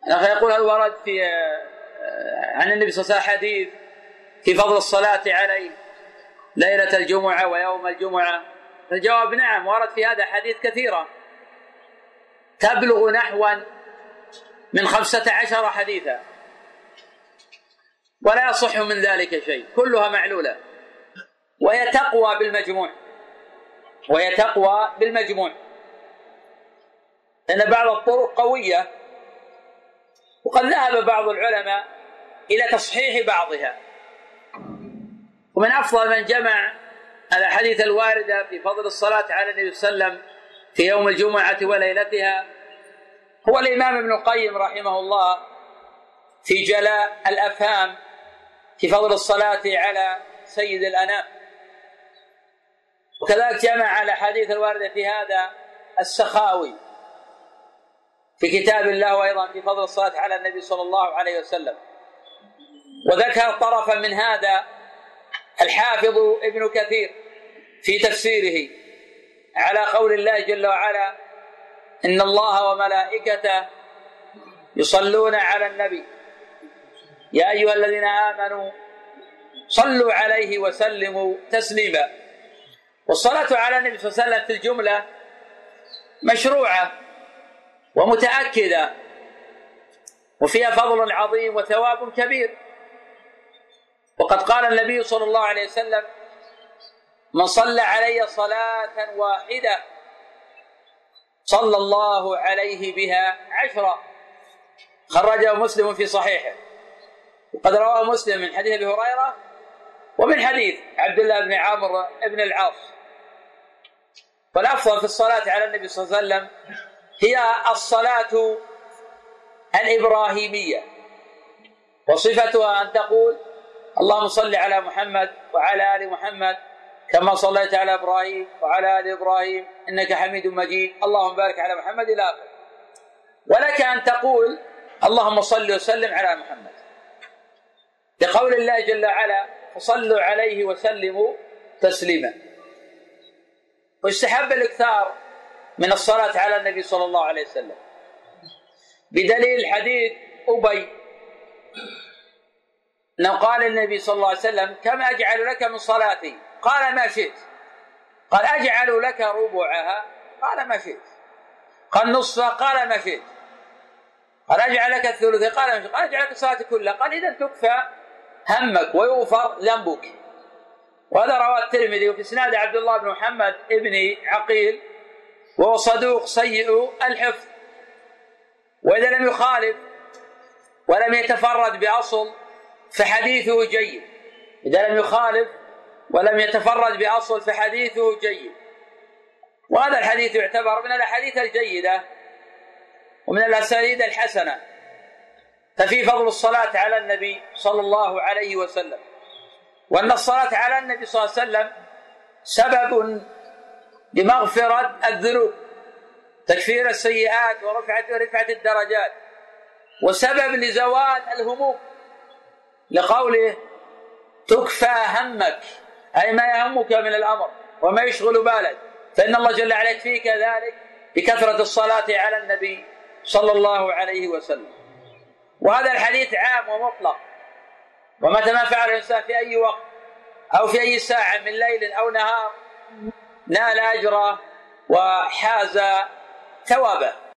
يقول هل ورد في عن النبي صلى الله عليه وسلم حديث في فضل الصلاة عليه ليلة الجمعة ويوم الجمعة؟ الجواب نعم، ورد في هذا حديث كثيرة تبلغ نحوا من 15 حديثا، ولا يصح من ذلك شيء، كلها معلولة، وهي تقوى بالمجموع، لأن بعض الطرق قوية، وقد ذهب بعض العلماء إلى تصحيح بعضها. ومن أفضل من جمع الأحاديث الواردة في فضل الصلاة على النبي صلى الله عليه وسلم في يوم الجمعة وليلتها هو الإمام ابن القيم رحمه الله في جلاء الأفهام في فضل الصلاة على سيد الأنام. وكذلك جمع الأحاديث الواردة في هذا السخاوي في كتاب الله، وأيضا في فضل الصلاة على النبي صلى الله عليه وسلم. وذكر طرفا من هذا الحافظ ابن كثير في تفسيره على قول الله جل وعلا: إن الله وملائكته يصلون على النبي يا أيها الذين آمنوا صلوا عليه وسلموا تسليما. والصلاة على النبي صلى الله عليه وسلم في الجملة مشروعة ومتأكدة، وفيها فضل عظيم وثواب كبير. وقد قال النبي صلى الله عليه وسلم: من صلى علي صلاة واحدة صلى الله عليه بها 10. خرجه مسلم في صحيحه، وقد رواه مسلم من حديث أبي هريرة ومن حديث عبد الله بن عمرو بن العاص. فالأفضل في الصلاة على النبي صلى الله عليه وسلم هي الصلاة الإبراهيمية، وصفتها أن تقول: اللهم صل على محمد وعلى آل محمد كما صليت على إبراهيم وعلى آل إبراهيم إنك حميد مجيد، اللهم بارك على محمد إلى آخره. ولك أن تقول: اللهم صل وسلم على محمد، لقول الله جل وعلا: فصلوا عليه وسلموا تسليما. ويستحب الإكثار من الصلاة على النبي صلى الله عليه وسلم بدليل حديث أبي أنه قال النبي صلى الله عليه وسلم: كم أجعل لك من صلاتي؟ قال: ما شئت. قال: أجعل لك ربعها؟ قال: ما شئت. قال: نصفها؟ قال: ما شئت. قال: أجعل لك الثلث؟ قال: ما شئت. قال: أجعل لك الصلاة كلها؟ قال: إذن تكفى همك ويغفر ذنبك. وهذا رواه الترمذي، وفي اسناد عبد الله بن محمد ابن عقيل، وهو صدوق سيء الحفظ، وإذا لم يخالف ولم يتفرد بأصل فحديثه جيد. إذا لم يخالف ولم يتفرد بأصل فحديثه جيد. وهذا الحديث يعتبر من الأحاديث الجيدة ومن الأسانيد الحسنة. ففي فضل الصلاة على النبي صلى الله عليه وسلم، وأن الصلاة على النبي صلى الله عليه وسلم سبب لمغفرة الذنوب، تكفير السيئات ورفعة الدرجات، وسبب لزوال الهموم، لقوله: تكفى همك، أي ما يهمك من الأمر وما يشغل بالك، فإن الله جل وعلا يكفيك ذلك بكثرة الصلاة على النبي صلى الله عليه وسلم. وهذا الحديث عام ومطلق، ومتى ما فعل الإنسان في أي وقت أو في أي ساعة من ليل أو نهار نال أجره وحاز ثوابه.